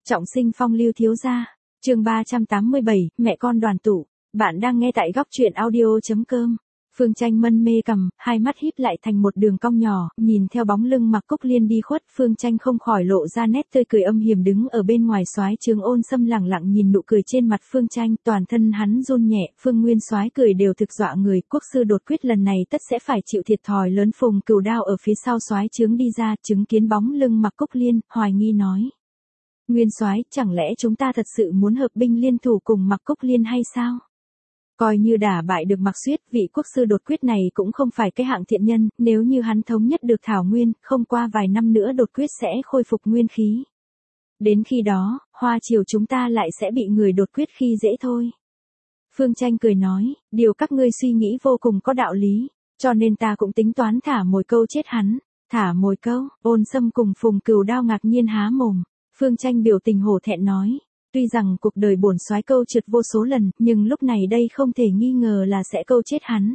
Trọng sinh phong lưu thiếu gia. Chương 387, mẹ con đoàn tụ. Bạn đang nghe tại góc truyện audio.com. Phương Tranh mân mê cầm, hai mắt híp lại thành một đường cong nhỏ, nhìn theo bóng lưng Mạc Cúc Liên đi khuất, Phương Tranh không khỏi lộ ra nét tươi cười âm hiểm, đứng ở bên ngoài soái trướng Ôn Sâm lẳng lặng nhìn nụ cười trên mặt Phương Tranh, toàn thân hắn run nhẹ, Phương Nguyên soái cười đều thực dọa người, quốc sư đột quyết lần này tất sẽ phải chịu thiệt thòi lớn. Phùng Cửu Đao ở phía sau soái trướng đi ra, chứng kiến bóng lưng Mạc Cúc Liên, hoài nghi nói: Nguyên soái, chẳng lẽ chúng ta thật sự muốn hợp binh liên thủ cùng Mạc Cúc Liên hay sao? Coi như đả bại được Mạc Xuyết, vị quốc sư đột quyết này cũng không phải cái hạng thiện nhân, nếu như hắn thống nhất được Thảo Nguyên, không qua vài năm nữa đột quyết sẽ khôi phục nguyên khí. Đến khi đó, Hoa Triều chúng ta lại sẽ bị người đột quyết khi dễ thôi. Phương Tranh cười nói, điều các ngươi suy nghĩ vô cùng có đạo lý, cho nên ta cũng tính toán thả mồi câu chết hắn. Thả mồi câu? Ôn Sâm cùng Phùng Cửu Đao ngạc nhiên há mồm. Phương Tranh biểu tình hổ thẹn nói, tuy rằng cuộc đời bổn soái câu trượt vô số lần, nhưng lúc này đây không thể nghi ngờ là sẽ câu chết hắn.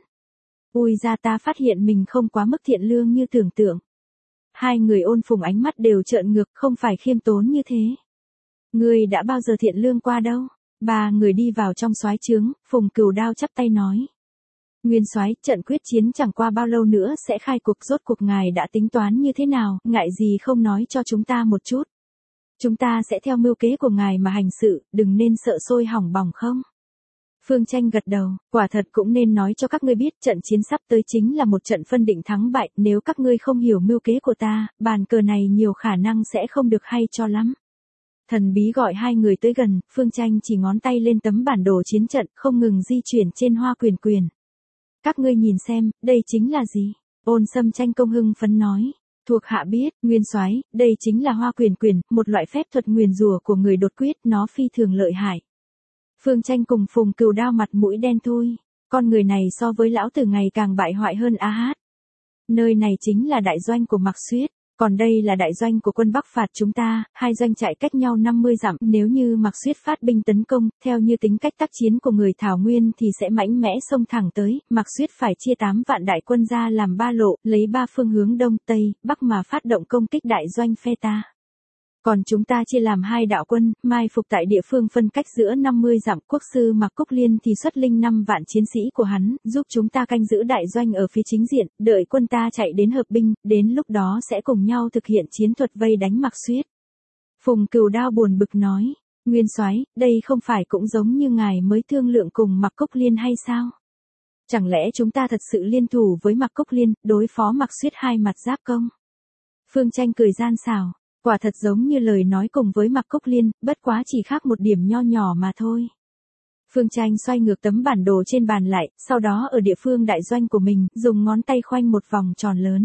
Ui ra, ta phát hiện mình không quá mức thiện lương như tưởng tượng. Hai người Ôn Phùng ánh mắt đều trợn ngược, không phải khiêm tốn như thế. Ngươi đã bao giờ thiện lương qua đâu? Ba người đi vào trong soái trướng, Phùng Cửu Đao chắp tay nói: Nguyên soái, trận quyết chiến chẳng qua bao lâu nữa sẽ khai cuộc, rốt cuộc ngài đã tính toán như thế nào, ngại gì không nói cho chúng ta một chút. Chúng ta sẽ theo mưu kế của ngài mà hành sự, đừng nên sợ sôi hỏng bỏng không? Phương Tranh gật đầu, quả thật cũng nên nói cho các ngươi biết, trận chiến sắp tới chính là một trận phân định thắng bại, nếu các ngươi không hiểu mưu kế của ta, bàn cờ này nhiều khả năng sẽ không được hay cho lắm. Thần bí gọi hai người tới gần, Phương Tranh chỉ ngón tay lên tấm bản đồ chiến trận, không ngừng di chuyển trên hoa quyền. Các ngươi nhìn xem, đây chính là gì? Ôn Sâm tranh công hưng phấn nói. Thuộc hạ biết, Nguyên soái, đây chính là hoa quyền, một loại phép thuật nguyền rủa của người đột quyết, nó phi thường lợi hại. Phương Tranh cùng Phùng Cửu Đao mặt mũi đen thui, con người này so với lão tử ngày càng bại hoại hơn a hát. Nơi này chính là đại doanh của Mạc Xuyết, còn đây là đại doanh của quân Bắc phạt chúng ta, hai doanh trại cách nhau 50 dặm, nếu như Mạc Xuyết phát binh tấn công, theo như tính cách tác chiến của người Thảo Nguyên thì sẽ mạnh mẽ xông thẳng tới, Mạc Xuyết phải chia 8 vạn đại quân ra làm 3 lộ, lấy 3 phương hướng đông, tây, bắc mà phát động công kích đại doanh phe ta. Còn chúng ta chia làm 2 đạo quân, mai phục tại địa phương phân cách giữa 50 dặm, quốc sư Mạc Cúc Liên thì xuất linh 5 vạn chiến sĩ của hắn, giúp chúng ta canh giữ đại doanh ở phía chính diện, đợi quân ta chạy đến hợp binh, đến lúc đó sẽ cùng nhau thực hiện chiến thuật vây đánh Mạc Xuyết. Phùng Cửu Đao buồn bực nói, Nguyên soái, đây không phải cũng giống như ngài mới thương lượng cùng Mạc Cúc Liên hay sao? Chẳng lẽ chúng ta thật sự liên thủ với Mạc Cúc Liên, đối phó Mạc Xuyết hai mặt giáp công? Phương Tranh cười gian xảo. Quả thật giống như lời nói cùng với Mạc Cúc Liên, bất quá chỉ khác một điểm nho nhỏ mà thôi. Phương Tranh xoay ngược tấm bản đồ trên bàn lại, sau đó ở địa phương đại doanh của mình, dùng ngón tay khoanh một vòng tròn lớn.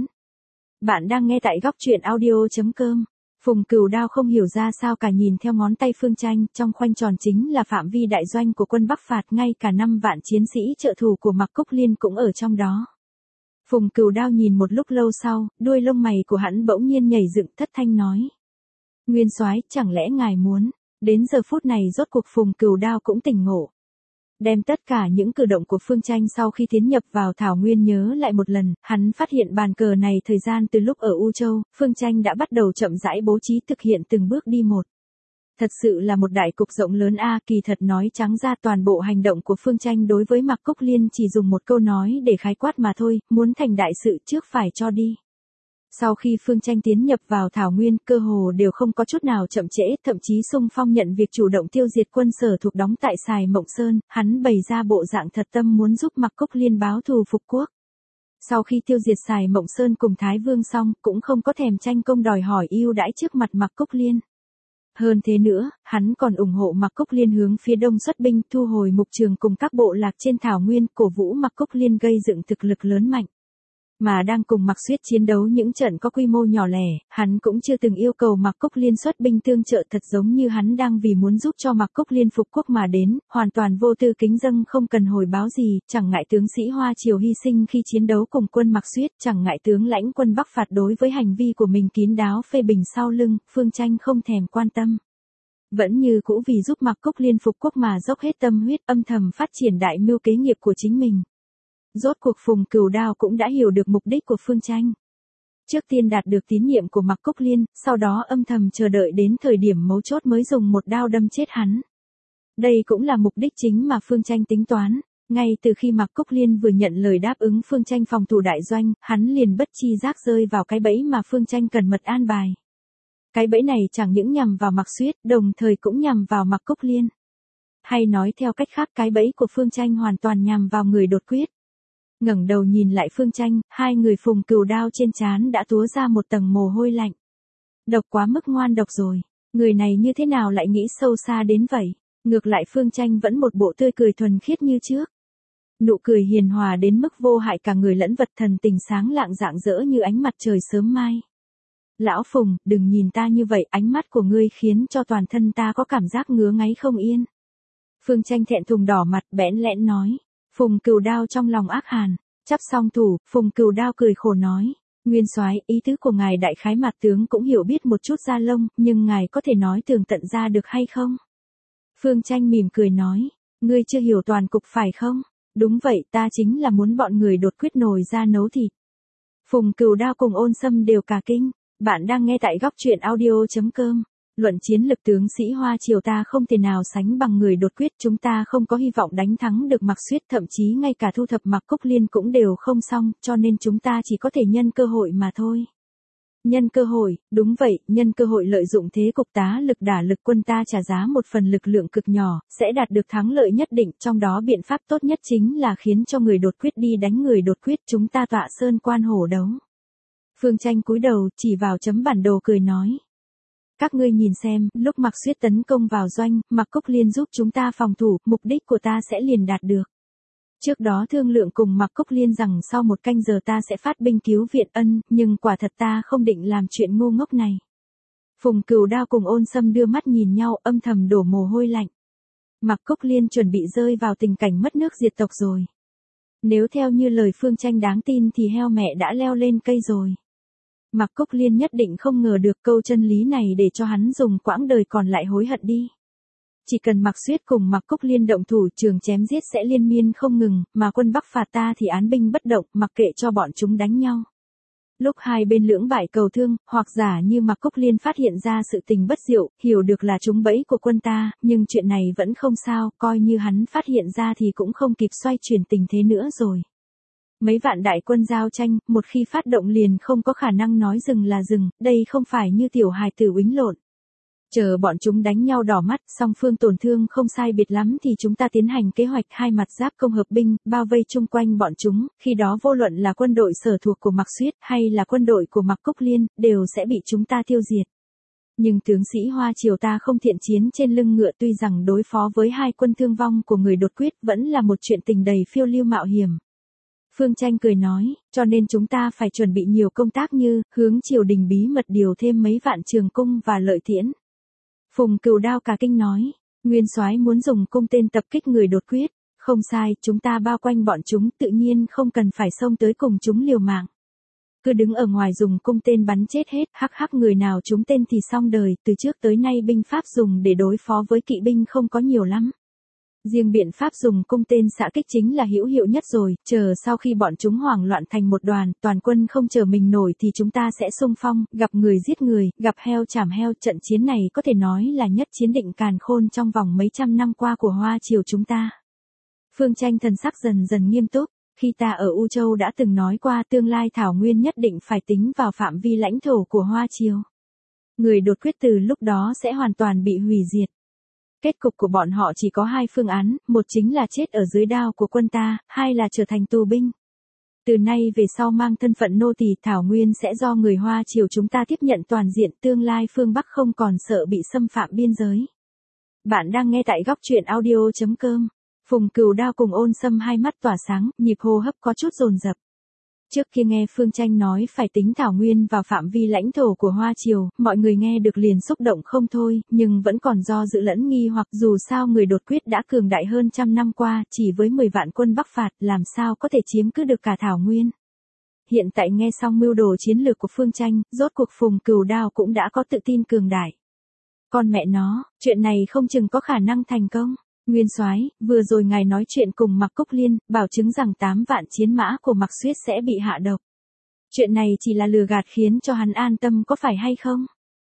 Bạn đang nghe tại góc truyện audio.com. Phùng Cửu Đao không hiểu ra sao cả, nhìn theo ngón tay Phương Tranh, trong khoanh tròn chính là phạm vi đại doanh của quân Bắc phạt, ngay cả 5 vạn chiến sĩ trợ thủ của Mạc Cúc Liên cũng ở trong đó. Phùng Cửu Đao nhìn một lúc lâu sau, đuôi lông mày của hắn bỗng nhiên nhảy dựng, thất thanh nói: Nguyên soái, chẳng lẽ ngài muốn? Đến giờ phút này rốt cuộc Phùng Cửu Đao cũng tỉnh ngộ. Đem tất cả những cử động của Phương Tranh sau khi tiến nhập vào Thảo Nguyên nhớ lại một lần, hắn phát hiện bàn cờ này thời gian từ lúc ở U Châu, Phương Tranh đã bắt đầu chậm rãi bố trí thực hiện từng bước đi một. Thật sự là một đại cục rộng lớn a, kỳ thật nói trắng ra toàn bộ hành động của Phương Tranh đối với Mạc Cúc Liên chỉ dùng một câu nói để khái quát mà thôi, muốn thành đại sự trước phải cho đi. Sau khi Phương Tranh tiến nhập vào Thảo Nguyên, cơ hồ đều không có chút nào chậm trễ, thậm chí xung phong nhận việc chủ động tiêu diệt quân Sở thuộc đóng tại Sài Mộng Sơn, hắn bày ra bộ dạng thật tâm muốn giúp Mạc Cúc Liên báo thù phục quốc. Sau khi tiêu diệt Sài Mộng Sơn cùng Thái Vương xong, cũng không có thèm tranh công đòi hỏi ưu đãi trước mặt Mạc Cúc Liên. Hơn thế nữa, hắn còn ủng hộ Mạc Cúc Liên hướng phía đông xuất binh, thu hồi mục trường cùng các bộ lạc trên Thảo Nguyên, cổ vũ Mạc Cúc Liên gây dựng thực lực lớn mạnh. Mà đang cùng Mạc Xuyết chiến đấu những trận có quy mô nhỏ lẻ, hắn cũng chưa từng yêu cầu Mạc Cúc Liên xuất binh tương trợ, thật giống như hắn đang vì muốn giúp cho Mạc Cúc Liên phục quốc mà đến, hoàn toàn vô tư kính dâng, không cần hồi báo gì, chẳng ngại tướng sĩ Hoa Triều hy sinh khi chiến đấu cùng quân Mạc Xuyết, chẳng ngại tướng lãnh quân Bắc phạt đối với hành vi của mình kín đáo phê bình sau lưng, Phương Tranh không thèm quan tâm. Vẫn như cũ vì giúp Mạc Cúc Liên phục quốc mà dốc hết tâm huyết, âm thầm phát triển đại mưu kế nghiệp của chính mình. Rốt cuộc Phùng Cửu Đao cũng đã hiểu được mục đích của Phương Tranh. Trước tiên đạt được tín nhiệm của Mạc Cúc Liên, sau đó âm thầm chờ đợi đến thời điểm mấu chốt mới dùng một đao đâm chết hắn. Đây cũng là mục đích chính mà Phương Tranh tính toán. Ngay từ khi Mạc Cúc Liên vừa nhận lời đáp ứng Phương Tranh phòng thủ đại doanh, hắn liền bất chi giác rơi vào cái bẫy mà Phương Tranh cần mật an bài. Cái bẫy này chẳng những nhằm vào Mạc Xuyết, đồng thời cũng nhằm vào Mạc Cúc Liên. Hay nói theo cách khác, cái bẫy của Phương Tranh hoàn toàn nhằm vào người đột quyết. Ngẩng đầu nhìn lại Phương Tranh, hai người Phùng Cừu đao trên trán đã túa ra một tầng mồ hôi lạnh. Độc quá mức ngoan độc rồi, người này như thế nào lại nghĩ sâu xa đến vậy? Ngược lại Phương Tranh vẫn một bộ tươi cười thuần khiết như trước. Nụ cười hiền hòa đến mức vô hại cả người lẫn vật, thần tình sáng lạng rạng rỡ như ánh mặt trời sớm mai. Lão Phùng, đừng nhìn ta như vậy, ánh mắt của ngươi khiến cho toàn thân ta có cảm giác ngứa ngáy không yên. Phương Tranh thẹn thùng đỏ mặt bẽn lẽn nói. Phùng Cừu đao trong lòng ác hàn, chắp song thủ, Phùng Cừu đao cười khổ nói. Nguyên soái, ý tứ của ngài đại khái mặt tướng cũng hiểu biết một chút da lông, nhưng ngài có thể nói tường tận ra được hay không? Phương Tranh mỉm cười nói. Ngươi chưa hiểu toàn cục phải không? Đúng vậy, ta chính là muốn bọn người đột quyết nổi ra nấu thịt. Phùng Cừu đao cùng Ôn Sâm đều cả kinh. Bạn đang nghe tại góc truyện audio.com. Luận chiến lực tướng sĩ Hoa Triều ta không thể nào sánh bằng người đột quyết, chúng ta không có hy vọng đánh thắng được Mạc Xuyết, thậm chí ngay cả thu thập Mạc Cúc Liên cũng đều không xong, cho nên chúng ta chỉ có thể nhân cơ hội mà thôi. Nhân cơ hội, đúng vậy, nhân cơ hội lợi dụng thế cục tá lực đả lực quân ta trả giá một phần lực lượng cực nhỏ, sẽ đạt được thắng lợi nhất định, trong đó biện pháp tốt nhất chính là khiến cho người đột quyết đi đánh người đột quyết, chúng ta tọa sơn quan hổ đấu. Phương Tranh cúi đầu, chỉ vào chấm bản đồ cười nói. Các ngươi nhìn xem, lúc Mạc Xuyết tấn công vào doanh, Mạc Cúc Liên giúp chúng ta phòng thủ, mục đích của ta sẽ liền đạt được. Trước đó thương lượng cùng Mạc Cúc Liên rằng sau 1 canh giờ ta sẽ phát binh cứu viện ân, nhưng quả thật ta không định làm chuyện ngu ngốc này. Phùng Cừu đao cùng Ôn Sâm đưa mắt nhìn nhau, âm thầm đổ mồ hôi lạnh. Mạc Cúc Liên chuẩn bị rơi vào tình cảnh mất nước diệt tộc rồi. Nếu theo như lời Phương Tranh đáng tin thì heo mẹ đã leo lên cây rồi. Mạc Cúc Liên nhất định không ngờ được câu chân lý này để cho hắn dùng quãng đời còn lại hối hận đi. Chỉ cần Mạc Xuyết cùng Mạc Cúc Liên động thủ, trường chém giết sẽ liên miên không ngừng, mà quân Bắc phạt ta thì án binh bất động, mặc kệ cho bọn chúng đánh nhau. Lúc hai bên lưỡng bại cầu thương, hoặc giả như Mạc Cúc Liên phát hiện ra sự tình bất diệu, hiểu được là trúng bẫy của quân ta, nhưng chuyện này vẫn không sao, coi như hắn phát hiện ra thì cũng không kịp xoay chuyển tình thế nữa rồi. Mấy vạn đại quân giao tranh, một khi phát động liền không có khả năng nói dừng là dừng, đây không phải như tiểu hài tử uýnh lộn. Chờ bọn chúng đánh nhau đỏ mắt, song phương tổn thương không sai biệt lắm thì chúng ta tiến hành kế hoạch hai mặt giáp công hợp binh, bao vây chung quanh bọn chúng, khi đó vô luận là quân đội sở thuộc của Mạc Xuyết hay là quân đội của Mạc Cúc Liên, đều sẽ bị chúng ta tiêu diệt. Nhưng tướng sĩ Hoa Triều ta không thiện chiến trên lưng ngựa, tuy rằng đối phó với hai quân thương vong của người đột quyết vẫn là một chuyện tình đầy phiêu lưu mạo hiểm. Phương Tranh cười nói, cho nên chúng ta phải chuẩn bị nhiều công tác như, hướng triều đình bí mật điều thêm mấy vạn trường cung và lợi tiễn. Phùng Cừu đao cả kinh nói, Nguyên soái muốn dùng cung tên tập kích người đột quyết, không sai, chúng ta bao quanh bọn chúng tự nhiên không cần phải xông tới cùng chúng liều mạng. Cứ đứng ở ngoài dùng cung tên bắn chết hết, hắc hắc, người nào trúng tên thì xong đời, từ trước tới nay binh pháp dùng để đối phó với kỵ binh không có nhiều lắm. Riêng biện pháp dùng cung tên xạ kích chính là hữu hiệu nhất rồi, chờ sau khi bọn chúng hoảng loạn thành một đoàn, toàn quân không chờ mình nổi thì chúng ta sẽ xung phong, gặp người giết người, gặp heo chảm heo, trận chiến này có thể nói là nhất chiến định càn khôn trong vòng mấy trăm năm qua của Hoa Triều chúng ta. Phương Tranh thần sắc dần dần nghiêm túc, khi ta ở U Châu đã từng nói qua tương lai Thảo Nguyên nhất định phải tính vào phạm vi lãnh thổ của Hoa Triều. Người đột quyết từ lúc đó sẽ hoàn toàn bị hủy diệt. Kết cục của bọn họ chỉ có hai phương án, một chính là chết ở dưới đao của quân ta, hai là trở thành tù binh. Từ nay về sau mang thân phận nô tỳ, Thảo Nguyên sẽ do người Hoa Triều chúng ta tiếp nhận toàn diện, tương lai phương Bắc không còn sợ bị xâm phạm biên giới. Bạn đang nghe tại góc truyện audio.com. Phùng Cừu đao cùng Ôn Sâm hai mắt tỏa sáng, nhịp hô hấp có chút dồn dập. Trước khi nghe Phương Tranh nói phải tính Thảo Nguyên vào phạm vi lãnh thổ của Hoa Triều, mọi người nghe được liền xúc động không thôi, nhưng vẫn còn do dự lẫn nghi hoặc, dù sao người đột quyết đã cường đại hơn trăm năm qua, chỉ với 10 vạn quân Bắc phạt, làm sao có thể chiếm cứ được cả Thảo Nguyên. Hiện tại nghe xong mưu đồ chiến lược của Phương Tranh, rốt cuộc Phùng Cừu đao cũng đã có tự tin cường đại. Con mẹ nó, chuyện này không chừng có khả năng thành công. Nguyên soái, vừa rồi ngài nói chuyện cùng Mạc Cúc Liên, bảo chứng rằng 8 vạn chiến mã của Mạc Xuyết sẽ bị hạ độc. Chuyện này chỉ là lừa gạt khiến cho hắn an tâm có phải hay không?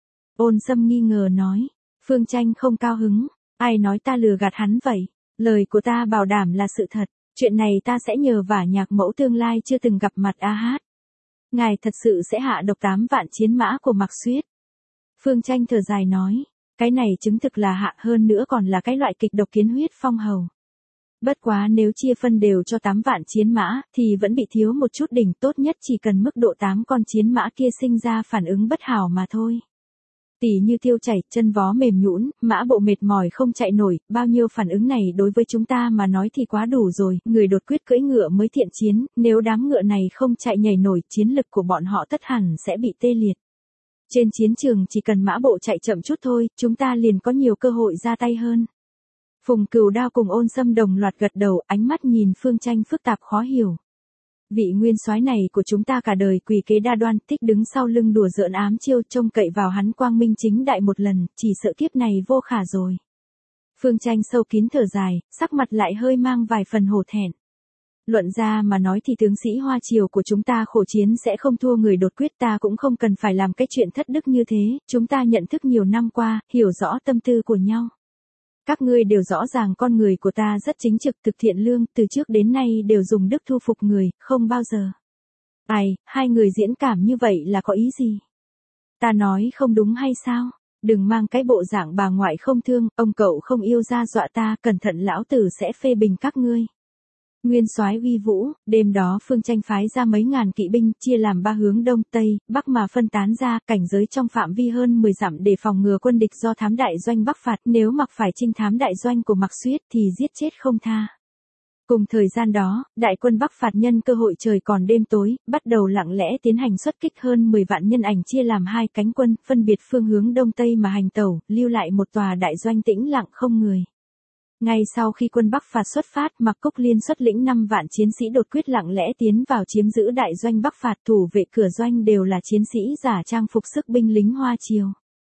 Ôn Sâm nghi ngờ nói. Phương Tranh không cao hứng. Ai nói ta lừa gạt hắn vậy? Lời của ta bảo đảm là sự thật. Chuyện này ta sẽ nhờ vả nhạc mẫu tương lai chưa từng gặp mặt A Hát. Ngài thật sự sẽ hạ độc 8 vạn chiến mã của Mạc Xuyết. Phương Tranh thở dài nói. Cái này chứng thực là hạ, hơn nữa còn là cái loại kịch độc kiến huyết phong hầu. Bất quá nếu chia phân đều cho 8 vạn chiến mã, thì vẫn bị thiếu một chút đỉnh, tốt nhất chỉ cần mức độ 8 con chiến mã kia sinh ra phản ứng bất hảo mà thôi. Tỉ như tiêu chảy, chân vó mềm nhũn, mã bộ mệt mỏi không chạy nổi, bao nhiêu phản ứng này đối với chúng ta mà nói thì quá đủ rồi, người đột quyết cưỡi ngựa mới thiện chiến, nếu đám ngựa này không chạy nhảy nổi, chiến lực của bọn họ tất hẳn sẽ bị tê liệt. Trên chiến trường chỉ cần mã bộ chạy chậm chút thôi, chúng ta liền có nhiều cơ hội ra tay hơn. Phùng Cửu Đao cùng Ôn Sâm đồng loạt gật đầu, ánh mắt nhìn Phương Tranh phức tạp khó hiểu. Vị nguyên soái này của chúng ta cả đời quỳ kế đa đoan, thích đứng sau lưng đùa giỡn ám chiêu, trông cậy vào hắn quang minh chính đại một lần, chỉ sợ kiếp này vô khả rồi. Phương Tranh sâu kín thở dài, sắc mặt lại hơi mang vài phần hổ thẹn. Luận ra mà nói thì tướng sĩ Hoa Triều của chúng ta khổ chiến sẽ không thua người đột quyết, ta cũng không cần phải làm cái chuyện thất đức như thế, chúng ta nhận thức nhiều năm qua, hiểu rõ tâm tư của nhau. Các ngươi đều rõ ràng con người của ta rất chính trực, thực thiện lương, từ trước đến nay đều dùng đức thu phục người, không bao giờ. Ai, hai người diễn cảm như vậy là có ý gì? Ta nói không đúng hay sao? Đừng mang cái bộ dạng bà ngoại không thương, ông cậu không yêu ra dọa ta, cẩn thận lão tử sẽ phê bình các ngươi. Nguyên soái uy vũ, đêm đó Phương Tranh phái ra mấy ngàn kỵ binh, chia làm 3 hướng đông, tây, bắc mà phân tán ra, cảnh giới trong phạm vi hơn 10 dặm để phòng ngừa quân địch do thám đại doanh bắc phạt, nếu mặc phải trinh thám đại doanh của Mạc Xuyết thì giết chết không tha. Cùng thời gian đó, đại quân bắc phạt nhân cơ hội trời còn đêm tối, bắt đầu lặng lẽ tiến hành xuất kích, hơn 10 vạn nhân ảnh chia làm 2 cánh quân, phân biệt phương hướng đông tây mà hành tẩu, lưu lại một tòa đại doanh tĩnh lặng không người. Ngay sau khi quân Bắc phạt xuất phát, Mạc Cúc Liên xuất lĩnh 5 vạn chiến sĩ đột quyết lặng lẽ tiến vào chiếm giữ đại doanh Bắc phạt, thủ vệ cửa doanh đều là chiến sĩ giả trang phục sức binh lính Hoa Triều.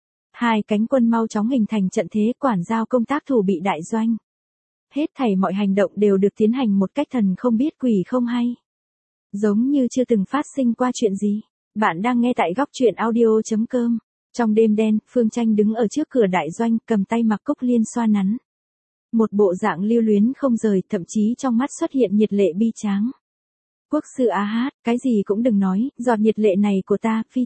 2 cánh quân mau chóng hình thành trận thế, quản giao công tác thủ bị đại doanh. Hết thảy mọi hành động đều được tiến hành một cách thần không biết quỷ không hay. Giống như chưa từng phát sinh qua chuyện gì. Bạn đang nghe tại góc truyện audio.com. Trong đêm đen, Phương Tranh đứng ở trước cửa đại doanh, cầm tay Mạc Cúc Liên xoa nắn. Một bộ dạng lưu luyến không rời, thậm chí trong mắt xuất hiện nhiệt lệ bi tráng. Quốc sư A Hát, cái gì cũng đừng nói, giọt nhiệt lệ này của ta, phi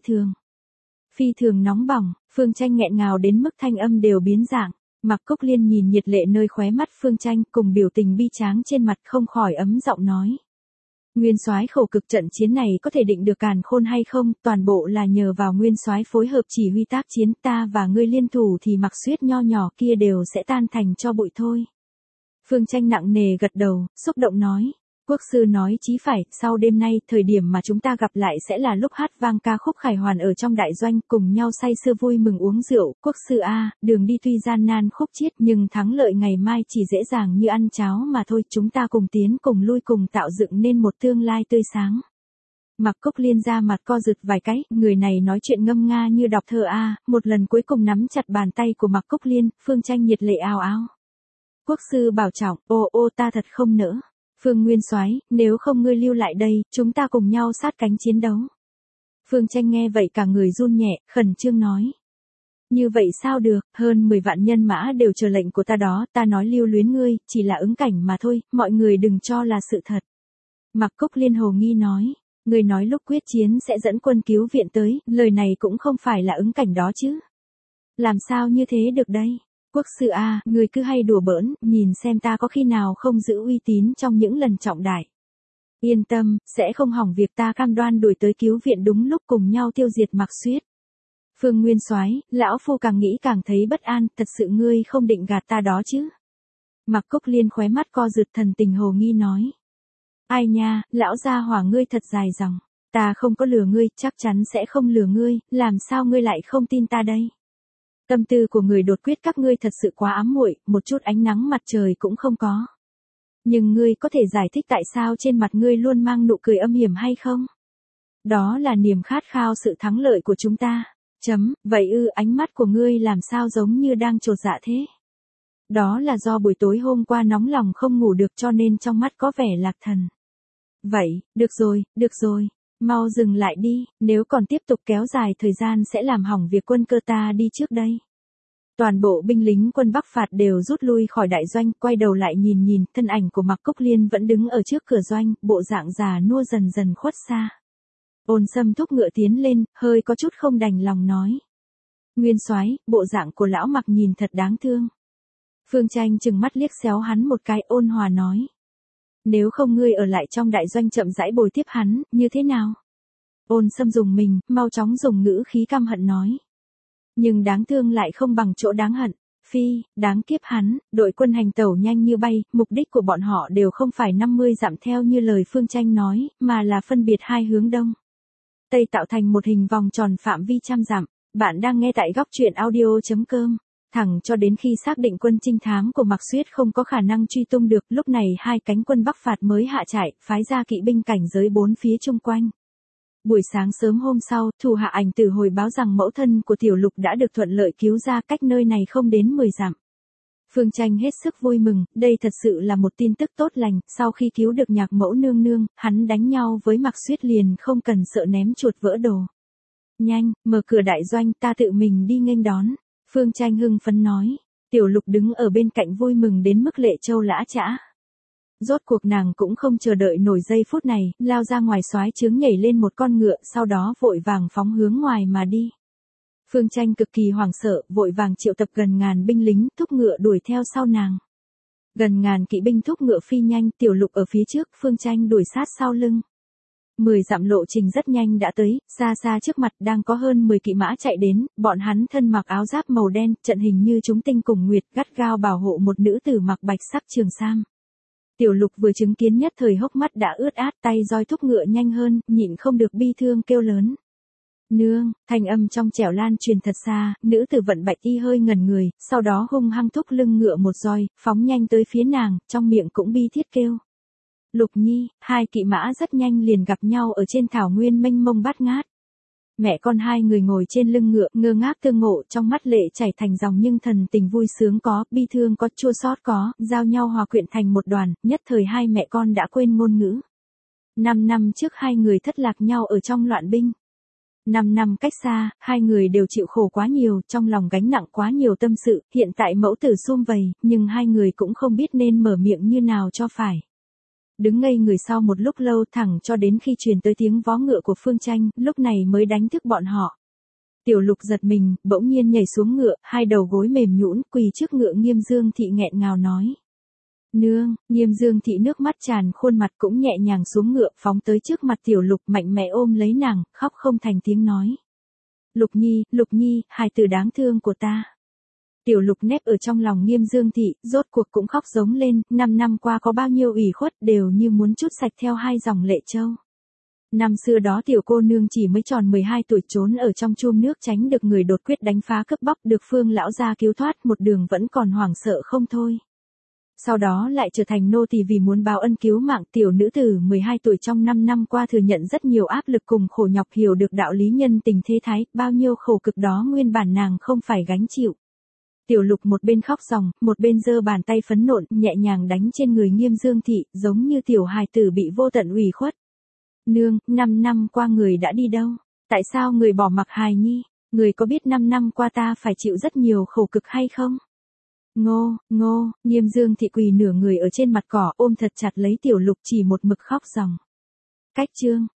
thường nóng bỏng, Phương Tranh nghẹn ngào đến mức thanh âm đều biến dạng. Mạc Cúc Liên nhìn nhiệt lệ nơi khóe mắt Phương Tranh cùng biểu tình bi tráng trên mặt không khỏi ấm giọng nói. Nguyên soái khổ cực, trận chiến này có thể định được càn khôn hay không, toàn bộ là nhờ vào nguyên soái phối hợp chỉ huy tác chiến, ta và ngươi liên thủ thì Mạc Xuyết nho nhỏ kia đều sẽ tan thành cho bụi thôi. Phương Tranh nặng nề gật đầu, xúc động nói. Quốc sư nói chí phải, sau đêm nay, thời điểm mà chúng ta gặp lại sẽ là lúc hát vang ca khúc khải hoàn ở trong đại doanh, cùng nhau say sưa vui mừng uống rượu. Quốc sư A, đường đi tuy gian nan khúc chiết nhưng thắng lợi ngày mai chỉ dễ dàng như ăn cháo mà thôi, chúng ta cùng tiến cùng lui cùng tạo dựng nên một tương lai tươi sáng. Mạc Cúc Liên ra mặt co rụt vài cái, người này nói chuyện ngâm nga như đọc thơ A, một lần cuối cùng nắm chặt bàn tay của Mạc Cúc Liên, Phương Tranh nhiệt lệ ào ào. Quốc sư bảo trọng, ô ta thật không nỡ. Phương Nguyên soái, nếu không ngươi lưu lại đây, chúng ta cùng nhau sát cánh chiến đấu. Phương Tranh nghe vậy cả người run nhẹ, khẩn trương nói. Như vậy sao được, hơn 10 vạn nhân mã đều chờ lệnh của ta đó, ta nói lưu luyến ngươi, chỉ là ứng cảnh mà thôi, mọi người đừng cho là sự thật. Mạc Cúc Liên hồ nghi nói, ngươi nói lúc quyết chiến sẽ dẫn quân cứu viện tới, lời này cũng không phải là ứng cảnh đó chứ. Làm sao như thế được đây? Quốc sư A, người cứ hay đùa bỡn, nhìn xem ta có khi nào không giữ uy tín trong những lần trọng đại. Yên tâm, sẽ không hỏng việc, ta cam đoan đuổi tới cứu viện đúng lúc, cùng nhau tiêu diệt Mạc Xuyết. Phương Nguyên soái, lão phu càng nghĩ càng thấy bất an, thật sự ngươi không định gạt ta đó chứ? Mạc Cúc Liên khóe mắt co rụt, thần tình hồ nghi nói. Ai nha, lão gia hỏa ngươi thật dài dòng, ta không có lừa ngươi, chắc chắn sẽ không lừa ngươi, làm sao ngươi lại không tin ta đây? Tâm tư của người đột quyết các ngươi thật sự quá ám muội, một chút ánh nắng mặt trời cũng không có. Nhưng ngươi có thể giải thích tại sao trên mặt ngươi luôn mang nụ cười âm hiểm hay không? Đó là niềm khát khao sự thắng lợi của chúng ta. Vậy ánh mắt của ngươi làm sao giống như đang trột dạ thế? Đó là do buổi tối hôm qua nóng lòng không ngủ được cho nên trong mắt có vẻ lạc thần. Vậy, được rồi. Mau dừng lại đi, nếu còn tiếp tục kéo dài thời gian sẽ làm hỏng việc quân cơ ta đi trước đây. Toàn bộ binh lính quân Bắc phạt đều rút lui khỏi đại doanh, quay đầu lại nhìn, thân ảnh của Mạc Cúc Liên vẫn đứng ở trước cửa doanh, bộ dạng già nua dần dần khuất xa. Ôn Sâm thúc ngựa tiến lên, hơi có chút không đành lòng nói. Nguyên soái, bộ dạng của lão Mạc nhìn thật đáng thương. Phương Tranh trừng mắt liếc xéo hắn một cái, ôn hòa nói. Nếu không ngươi ở lại trong đại doanh chậm rãi bồi tiếp hắn, như thế nào? Ôn Sâm dùng mình, mau chóng dùng ngữ khí căm hận nói. Nhưng đáng thương lại không bằng chỗ đáng hận. Phi, đáng kiếp hắn, đội quân hành tẩu nhanh như bay, mục đích của bọn họ đều không phải 50 dặm theo như lời Phương Tranh nói, mà là phân biệt hai hướng đông. Tây tạo thành một hình vòng tròn phạm vi trăm dặm. Bạn đang nghe tại góc truyện audio.com. Thẳng cho đến khi xác định quân trinh thám của Mạc Xuyết không có khả năng truy tung được, lúc này hai cánh quân Bắc phạt mới hạ trại, phái ra kỵ binh cảnh giới bốn phía chung quanh. Buổi sáng sớm hôm sau, thủ hạ Ảnh Tử hồi báo rằng mẫu thân của Tiểu Lục đã được thuận lợi cứu ra cách nơi này không đến 10 dặm. Phương Tranh hết sức vui mừng, đây thật sự là một tin tức tốt lành, sau khi cứu được Nhạc mẫu nương nương, hắn đánh nhau với Mạc Xuyết liền không cần sợ ném chuột vỡ đồ. Nhanh, mở cửa đại doanh, ta tự mình đi nghênh đón. Phương Tranh hưng phấn nói. Tiểu Lục đứng ở bên cạnh vui mừng đến mức lệ châu lã chã. Rốt cuộc nàng cũng không chờ đợi nổi giây phút này, lao ra ngoài soái trướng nhảy lên một con ngựa, sau đó vội vàng phóng hướng ngoài mà đi. Phương Tranh cực kỳ hoảng sợ, vội vàng triệu tập gần ngàn binh lính, thúc ngựa đuổi theo sau nàng. Gần ngàn kỵ binh thúc ngựa phi nhanh, Tiểu Lục ở phía trước, Phương Tranh đuổi sát sau lưng. 10 dặm lộ trình rất nhanh đã tới, xa xa trước mặt đang có hơn 10 kỵ mã chạy đến, bọn hắn thân mặc áo giáp màu đen, trận hình như chúng tinh cùng nguyệt, gắt gao bảo hộ một nữ tử mặc bạch sắc trường sam. Tiểu Lục vừa chứng kiến nhất thời hốc mắt đã ướt át, tay roi thúc ngựa nhanh hơn, nhịn không được bi thương kêu lớn. Nương, thanh âm trong trẻo lan truyền thật xa, nữ tử vận bạch y hơi ngẩn người, sau đó hung hăng thúc lưng ngựa một roi, phóng nhanh tới phía nàng, trong miệng cũng bi thiết kêu. Lục Nhi, hai kỵ mã rất nhanh liền gặp nhau ở trên thảo nguyên mênh mông bát ngát. Mẹ con hai người ngồi trên lưng ngựa, ngơ ngác tương ngộ, trong mắt lệ chảy thành dòng nhưng thần tình vui sướng có, bi thương có, chua xót có, giao nhau hòa quyện thành một đoàn, nhất thời hai mẹ con đã quên ngôn ngữ. 5 năm trước hai người thất lạc nhau ở trong loạn binh. 5 năm cách xa, hai người đều chịu khổ quá nhiều, trong lòng gánh nặng quá nhiều tâm sự, hiện tại mẫu tử sum vầy, nhưng hai người cũng không biết nên mở miệng như nào cho phải. Đứng ngây người sau một lúc lâu thẳng cho đến khi truyền tới tiếng vó ngựa của Phương Tranh, lúc này mới đánh thức bọn họ. Tiểu Lục giật mình, bỗng nhiên nhảy xuống ngựa, hai đầu gối mềm nhũn quỳ trước ngựa. Nghiêm Dương Thị nghẹn ngào nói. Nương, Nghiêm Dương Thị nước mắt tràn khuôn mặt cũng nhẹ nhàng xuống ngựa, phóng tới trước mặt Tiểu Lục, mạnh mẽ ôm lấy nàng, khóc không thành tiếng nói. Lục Nhi, hài tử đáng thương của ta. Tiểu Lục nép ở trong lòng Nghiêm Dương Thị, rốt cuộc cũng khóc giống lên, 5 năm qua có bao nhiêu ủy khuất đều như muốn trút sạch theo hai dòng lệ châu. Năm xưa đó tiểu cô nương chỉ mới tròn 12 tuổi trốn ở trong chum nước tránh được người đột quyết đánh phá cướp bóc, được Phương lão gia cứu thoát, một đường vẫn còn hoảng sợ không thôi. Sau đó lại trở thành nô tỳ vì muốn báo ân cứu mạng. Tiểu nữ tử 12 tuổi trong 5 năm qua thừa nhận rất nhiều áp lực cùng khổ nhọc, hiểu được đạo lý nhân tình thế thái, bao nhiêu khổ cực đó nguyên bản nàng không phải gánh chịu. Tiểu Lục một bên khóc ròng, một bên giơ bàn tay phấn nộn, nhẹ nhàng đánh trên người Nghiêm Dương Thị, giống như tiểu hài tử bị vô tận ủy khuất. Nương, 5 năm qua người đã đi đâu? Tại sao người bỏ mặc hài nhi? Người có biết 5 năm qua ta phải chịu rất nhiều khổ cực hay không? Ngô, Nghiêm Dương Thị quỳ nửa người ở trên mặt cỏ, ôm thật chặt lấy Tiểu Lục, chỉ một mực khóc ròng. Cách chương,